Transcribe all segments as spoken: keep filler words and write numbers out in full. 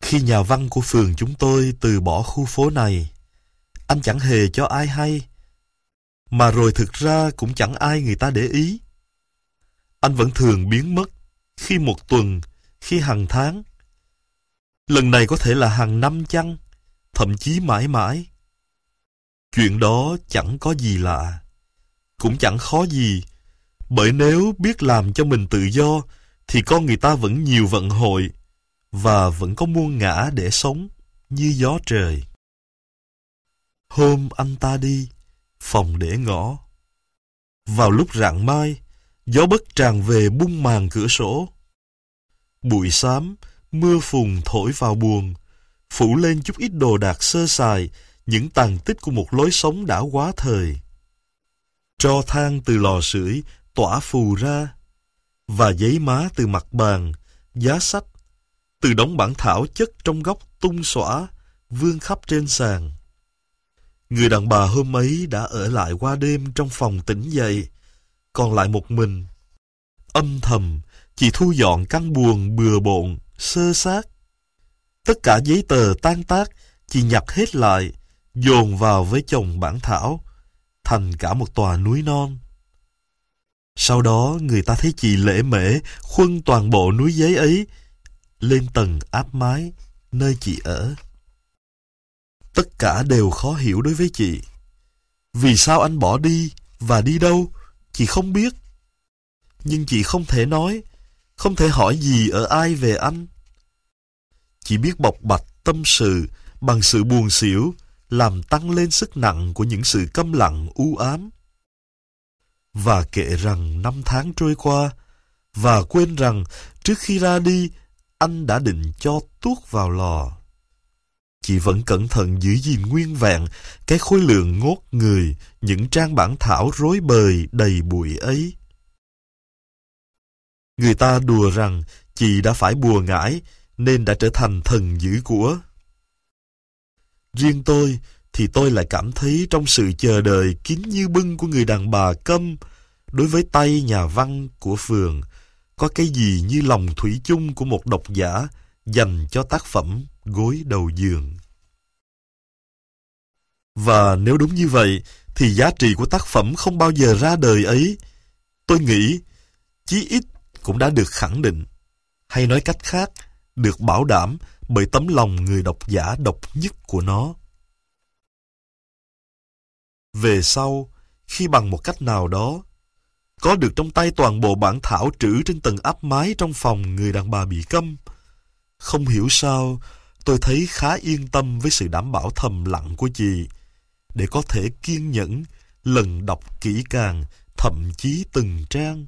Khi nhà văn của phường chúng tôi từ bỏ khu phố này, anh chẳng hề cho ai hay, mà rồi thực ra cũng chẳng ai người ta để ý. Anh vẫn thường biến mất, khi một tuần, khi hàng tháng. Lần này có thể là hàng năm chăng, thậm chí mãi mãi. Chuyện đó chẳng có gì lạ, cũng chẳng khó gì, bởi nếu biết làm cho mình tự do, thì con người ta vẫn nhiều vận hội, và vẫn có muôn ngã để sống, như gió trời. Hôm anh ta đi, phòng để ngõ. Vào lúc rạng mai, gió bất tràn về bung màn cửa sổ. Bụi xám, mưa phùn thổi vào buồng, phủ lên chút ít đồ đạc sơ sài, những tàn tích của một lối sống đã quá thời. Tro than từ lò sưởi tỏa phù ra, và giấy má từ mặt bàn, giá sách, từ đống bản thảo chất trong góc tung xõa, vương khắp trên sàn. Người đàn bà hôm ấy đã ở lại qua đêm trong phòng tỉnh dậy, còn lại một mình. Âm thầm, chị thu dọn căn buồng bừa bộn, xơ xác. Tất cả giấy tờ tan tác, chị nhặt hết lại, dồn vào với chồng bản thảo, thành cả một tòa núi non. Sau đó người ta thấy chị lễ mễ khuân toàn bộ núi giấy ấy lên tầng áp mái, nơi chị ở. Tất cả đều khó hiểu đối với chị. Vì sao anh bỏ đi, và đi đâu, chị không biết. Nhưng chị không thể nói, không thể hỏi gì ở ai về anh. Chỉ biết bộc bạch tâm sự bằng sự buồn xỉu, làm tăng lên sức nặng của những sự câm lặng u ám. Và kệ rằng năm tháng trôi qua, và quên rằng trước khi ra đi, anh đã định cho tuốt vào lò. Chị vẫn cẩn thận giữ gìn nguyên vẹn cái khối lượng ngốt người, những trang bản thảo rối bời đầy bụi ấy. Người ta đùa rằng chị đã phải bùa ngải nên đã trở thành thần giữ của. Riêng tôi thì tôi lại cảm thấy trong sự chờ đợi kín như bưng của người đàn bà câm, đối với tay nhà văn của phường, có cái gì như lòng thủy chung của một độc giả dành cho tác phẩm Gối đầu giường. Và nếu đúng như vậy, thì giá trị của tác phẩm không bao giờ ra đời ấy, tôi nghĩ, chí ít cũng đã được khẳng định, hay nói cách khác, được bảo đảm bởi tấm lòng người độc giả độc nhất của nó. Về sau, khi bằng một cách nào đó, có được trong tay toàn bộ bản thảo trữ trên tầng áp mái trong phòng người đàn bà bị câm, không hiểu sao tôi thấy khá yên tâm với sự đảm bảo thầm lặng của chị, để có thể kiên nhẫn lần đọc kỹ càng, thậm chí từng trang.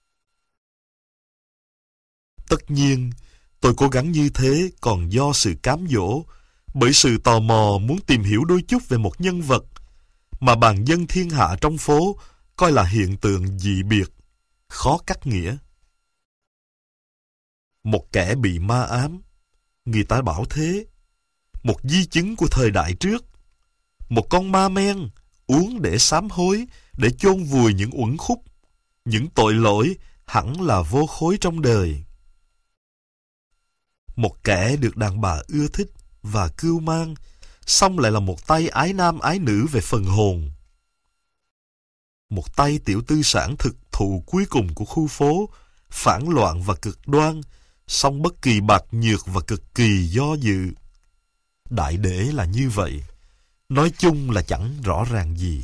Tất nhiên, tôi cố gắng như thế còn do sự cám dỗ, bởi sự tò mò muốn tìm hiểu đôi chút về một nhân vật mà bàn dân thiên hạ trong phố coi là hiện tượng dị biệt, khó cắt nghĩa. Một kẻ bị ma ám, người ta bảo thế. Một di chứng của thời đại trước. Một con ma men, uống để sám hối, để chôn vùi những uẩn khúc, những tội lỗi hẳn là vô khối trong đời. Một kẻ được đàn bà ưa thích và cưu mang, song lại là một tay ái nam ái nữ về phần hồn. Một tay tiểu tư sản thực thụ cuối cùng của khu phố, phản loạn và cực đoan, song bất kỳ bạc nhược và cực kỳ do dự. Đại để là như vậy, nói chung là chẳng rõ ràng gì.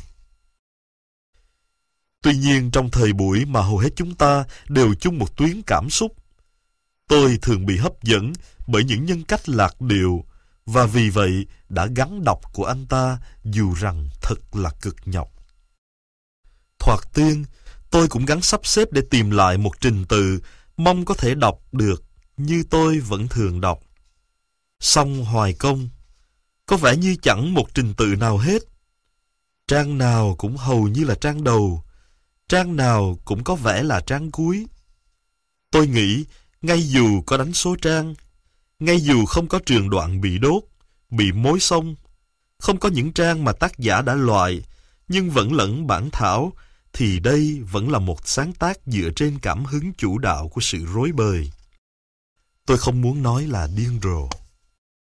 Tuy nhiên trong thời buổi mà hầu hết chúng ta đều chung một tuyến cảm xúc, tôi thường bị hấp dẫn bởi những nhân cách lạc điệu, và vì vậy đã gắn đọc của anh ta dù rằng thật là cực nhọc. Thoạt tiên, tôi cũng gắng sắp xếp để tìm lại một trình tự mong có thể đọc được như tôi vẫn thường đọc. Song hoài công, có vẻ như chẳng một trình tự nào hết. Trang nào cũng hầu như là trang đầu, trang nào cũng có vẻ là trang cuối. Tôi nghĩ, ngay dù có đánh số trang, ngay dù không có trường đoạn bị đốt, bị mối xông, không có những trang mà tác giả đã loại, nhưng vẫn lẫn bản thảo, thì đây vẫn là một sáng tác dựa trên cảm hứng chủ đạo của sự rối bời. Tôi không muốn nói là điên rồ.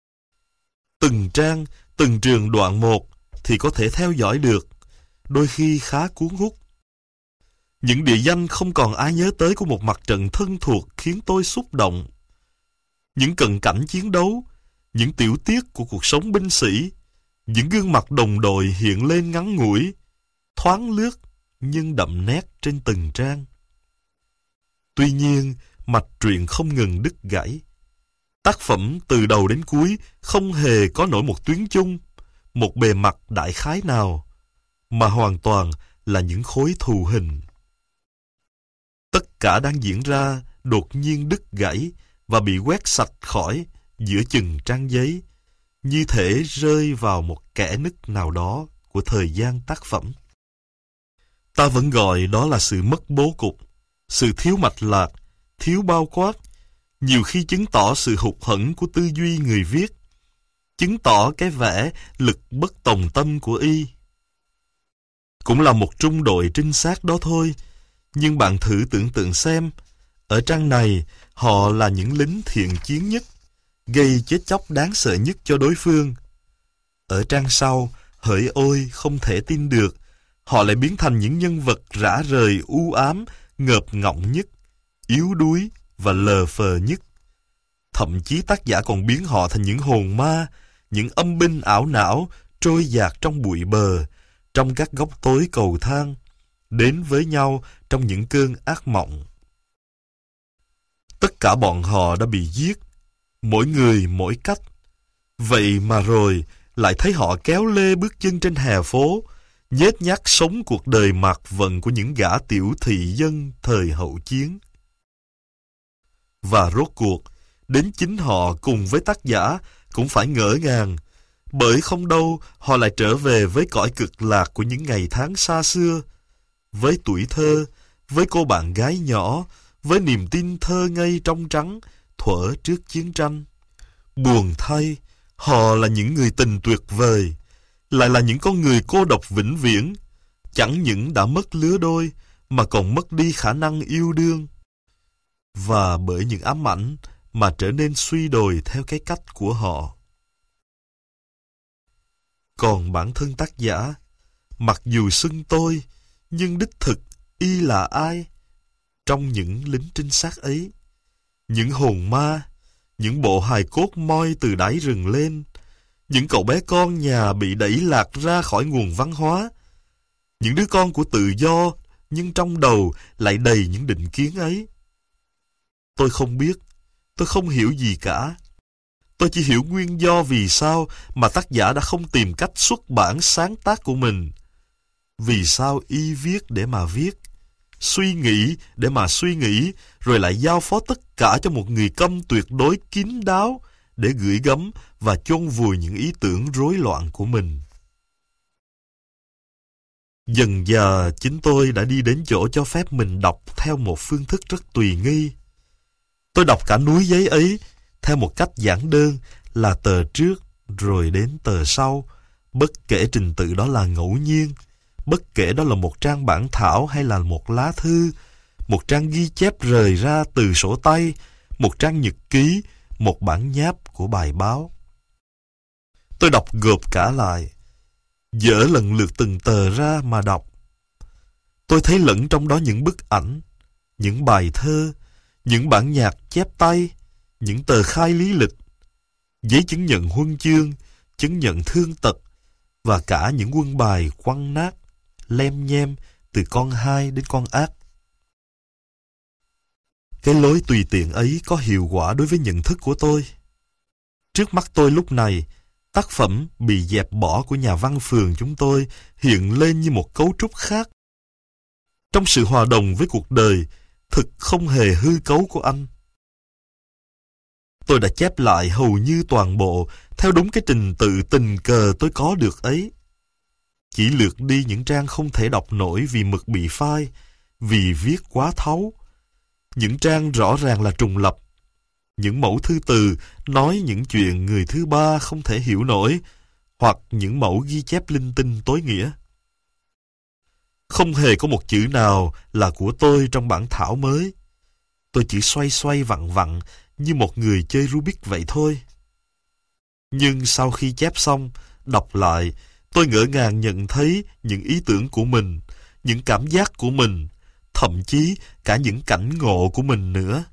từng trang, từng trường đoạn một thì có thể theo dõi được, đôi khi khá cuốn hút. Những địa danh không còn ai nhớ tới của một mặt trận thân thuộc khiến tôi xúc động. Những cận cảnh chiến đấu, những tiểu tiết của cuộc sống binh sĩ, những gương mặt đồng đội hiện lên ngắn ngủi, thoáng lướt nhưng đậm nét trên từng trang. Tuy nhiên, mạch truyện không ngừng đứt gãy. Tác phẩm từ đầu đến cuối không hề có nổi một tuyến chung, một bề mặt đại khái nào, mà hoàn toàn là những khối thù hình. Tất cả đang diễn ra đột nhiên đứt gãy và bị quét sạch khỏi giữa chừng trang giấy, như thể rơi vào một kẽ nứt nào đó của thời gian tác phẩm. Ta vẫn gọi đó là sự mất bố cục, sự thiếu mạch lạc, thiếu bao quát, nhiều khi chứng tỏ sự hụt hẫng của tư duy người viết, chứng tỏ cái vẻ lực bất tòng tâm của y. Cũng là một trung đội trinh sát đó thôi, nhưng bạn thử tưởng tượng xem, ở trang này họ là những lính thiện chiến nhất, gây chết chóc đáng sợ nhất cho đối phương. Ở trang sau, hỡi ôi không thể tin được, họ lại biến thành những nhân vật rã rời u ám, ngợp ngọng nhất, yếu đuối và lờ phờ nhất. Thậm chí tác giả còn biến họ thành những hồn ma, những âm binh ảo não, trôi dạt trong bụi bờ, trong các góc tối cầu thang, đến với nhau trong những cơn ác mộng. Tất cả bọn họ đã bị giết, mỗi người mỗi cách. Vậy mà rồi lại thấy họ kéo lê bước chân trên hè phố, nhếch nhác sống cuộc đời mạt vận của những gã tiểu thị dân thời hậu chiến. Và rốt cuộc, đến chính họ cùng với tác giả cũng phải ngỡ ngàng, bởi không đâu họ lại trở về với cõi cực lạc của những ngày tháng xa xưa, với tuổi thơ, với cô bạn gái nhỏ, với niềm tin thơ ngây trong trắng thuở trước chiến tranh. Buồn thay, họ là những người tình tuyệt vời, lại là những con người cô độc vĩnh viễn, chẳng những đã mất lứa đôi mà còn mất đi khả năng yêu đương. Và bởi những ám ảnh mà trở nên suy đồi theo cái cách của họ. Còn bản thân tác giả, mặc dù xưng tôi, nhưng đích thực y là ai? Trong những lính trinh sát ấy, những hồn ma, những bộ hài cốt moi từ đáy rừng lên, những cậu bé con nhà bị đẩy lạc ra khỏi nguồn văn hóa, những đứa con của tự do, nhưng trong đầu lại đầy những định kiến ấy. Tôi không biết, tôi không hiểu gì cả. Tôi chỉ hiểu nguyên do vì sao mà tác giả đã không tìm cách xuất bản sáng tác của mình. Vì sao y viết để mà viết, suy nghĩ để mà suy nghĩ, rồi lại giao phó tất cả cho một người câm tuyệt đối kín đáo để gửi gắm và chôn vùi những ý tưởng rối loạn của mình. Dần dà chính tôi đã đi đến chỗ cho phép mình đọc theo một phương thức rất tùy nghi. Tôi đọc cả núi giấy ấy theo một cách giản đơn là tờ trước rồi đến tờ sau, bất kể trình tự đó là ngẫu nhiên, bất kể đó là một trang bản thảo hay là một lá thư, một trang ghi chép rời ra từ sổ tay, một trang nhật ký, một bản nháp của bài báo. Tôi đọc gộp cả lại, dở lần lượt từng tờ ra mà đọc. Tôi thấy lẫn trong đó những bức ảnh, những bài thơ, những bản nhạc chép tay, những tờ khai lý lịch, giấy chứng nhận huân chương, chứng nhận thương tật, và cả những quân bài quăng nát, lem nhem từ con hai đến con ác. Cái lối tùy tiện ấy có hiệu quả đối với nhận thức của tôi. Trước mắt tôi lúc này, tác phẩm bị dẹp bỏ của nhà văn phường chúng tôi hiện lên như một cấu trúc khác. Trong sự hòa đồng với cuộc đời, thực không hề hư cấu của anh. Tôi đã chép lại hầu như toàn bộ theo đúng cái trình tự tình cờ tôi có được ấy. Chỉ lược đi những trang không thể đọc nổi vì mực bị phai, vì viết quá thấu. Những trang rõ ràng là trùng lập. Những mẫu thư từ nói những chuyện người thứ ba không thể hiểu nổi, hoặc những mẫu ghi chép linh tinh tối nghĩa. Không hề có một chữ nào là của tôi trong bản thảo mới. Tôi chỉ xoay xoay vặn vặn như một người chơi Rubik vậy thôi. Nhưng sau khi chép xong, đọc lại, tôi ngỡ ngàng nhận thấy những ý tưởng của mình, những cảm giác của mình, thậm chí cả những cảnh ngộ của mình nữa.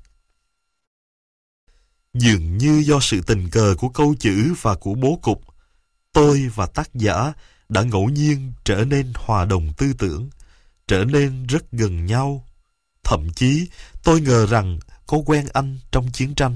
Dường như do sự tình cờ của câu chữ và của bố cục, tôi và tác giả đã ngẫu nhiên trở nên hòa đồng tư tưởng, trở nên rất gần nhau. Thậm chí tôi ngờ rằng có quen anh trong chiến tranh.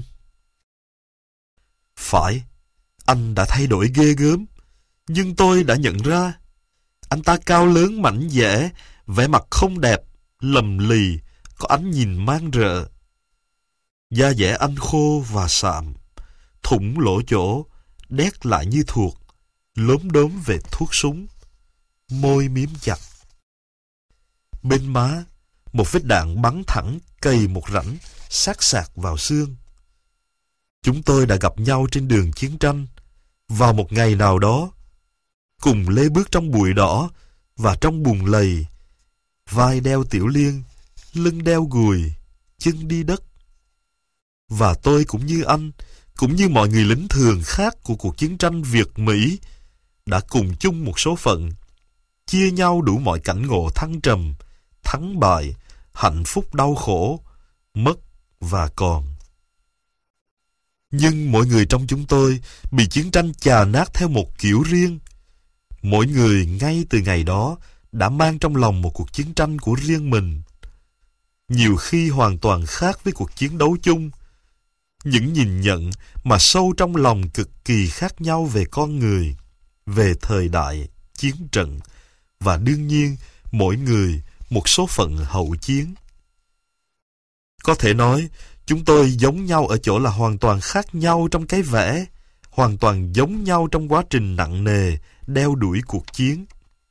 Phải, anh đã thay đổi ghê gớm, nhưng tôi đã nhận ra anh ta cao lớn mảnh dẻ, vẻ mặt không đẹp, lầm lì, có ánh nhìn mang rợ. Da dẻ anh khô và sạm, thủng lỗ chỗ, đét lại như thuộc, lốm đốm về thuốc súng, môi miếm chặt. Bên má, một vết đạn bắn thẳng cày một rãnh, sát sạc vào xương. Chúng tôi đã gặp nhau trên đường chiến tranh, vào một ngày nào đó, cùng lê bước trong bụi đỏ và trong bùn lầy, vai đeo tiểu liên, lưng đeo gùi, chân đi đất. Và tôi cũng như anh, cũng như mọi người lính thường khác của cuộc chiến tranh Việt-Mỹ, đã cùng chung một số phận, chia nhau đủ mọi cảnh ngộ thăng trầm, thắng bại, hạnh phúc đau khổ, mất và còn. Nhưng mỗi người trong chúng tôi bị chiến tranh chà nát theo một kiểu riêng. Mỗi người ngay từ ngày đó đã mang trong lòng một cuộc chiến tranh của riêng mình. Nhiều khi hoàn toàn khác với cuộc chiến đấu chung. Những nhìn nhận mà sâu trong lòng cực kỳ khác nhau về con người, về thời đại, chiến trận, và đương nhiên mỗi người một số phận hậu chiến. Có thể nói, chúng tôi giống nhau ở chỗ là hoàn toàn khác nhau trong cái vẽ, hoàn toàn giống nhau trong quá trình nặng nề, đeo đuổi cuộc chiến.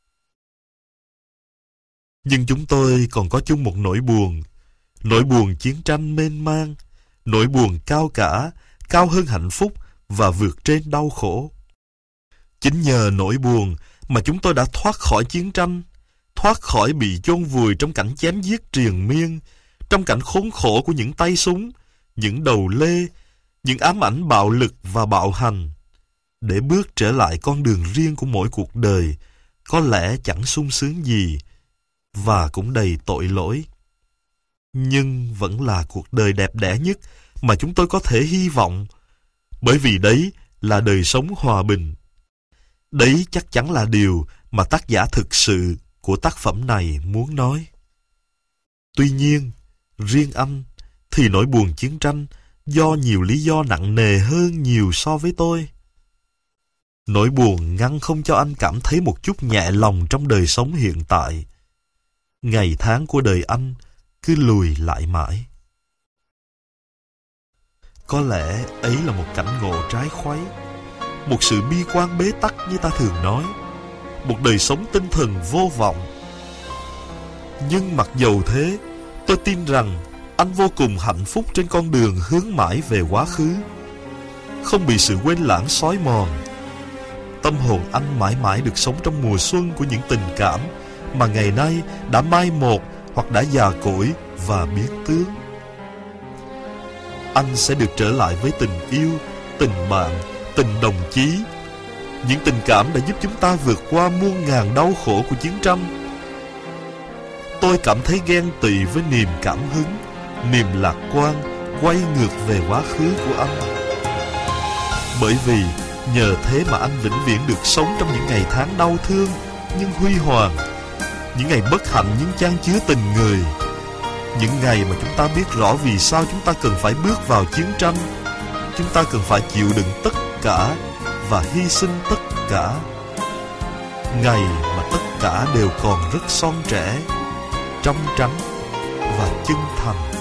Nhưng chúng tôi còn có chung một nỗi buồn, nỗi buồn chiến tranh mênh mang, nỗi buồn cao cả, cao hơn hạnh phúc và vượt trên đau khổ. Chính nhờ nỗi buồn mà chúng tôi đã thoát khỏi chiến tranh, thoát khỏi bị chôn vùi trong cảnh chém giết triền miên, trong cảnh khốn khổ của những tay súng, những đầu lê, những ám ảnh bạo lực và bạo hành, để bước trở lại con đường riêng của mỗi cuộc đời, có lẽ chẳng sung sướng gì, và cũng đầy tội lỗi. Nhưng vẫn là cuộc đời đẹp đẽ nhất mà chúng tôi có thể hy vọng, bởi vì đấy là đời sống hòa bình. Đấy chắc chắn là điều mà tác giả thực sự của tác phẩm này muốn nói. Tuy nhiên, riêng anh thì nỗi buồn chiến tranh do nhiều lý do nặng nề hơn nhiều so với tôi. Nỗi buồn ngăn không cho anh cảm thấy một chút nhẹ lòng trong đời sống hiện tại. Ngày tháng của đời anh cứ lùi lại mãi. Có lẽ ấy là một cảnh ngộ trái khoái, một sự bi quan bế tắc như ta thường nói, một đời sống tinh thần vô vọng. Nhưng mặc dầu thế, tôi tin rằng anh vô cùng hạnh phúc trên con đường hướng mãi về quá khứ, không bị sự quên lãng xói mòn. Tâm hồn anh mãi mãi được sống trong mùa xuân của những tình cảm mà ngày nay đã mai một hoặc đã già cỗi và biến tướng. Anh sẽ được trở lại với tình yêu, tình bạn, tình đồng chí, những tình cảm đã giúp chúng ta vượt qua muôn ngàn đau khổ của chiến tranh. Tôi cảm thấy ghen tị với niềm cảm hứng, niềm lạc quan quay ngược về quá khứ của anh. Bởi vì nhờ thế mà anh vĩnh viễn được sống trong những ngày tháng đau thương nhưng huy hoàng, những ngày bất hạnh nhưng chan chứa tình người, những ngày mà chúng ta biết rõ vì sao chúng ta cần phải bước vào chiến tranh. Chúng ta cần phải chịu đựng tất cả và hy sinh tất cả. Ngày mà tất cả đều còn rất son trẻ, trong trắng và chân thành.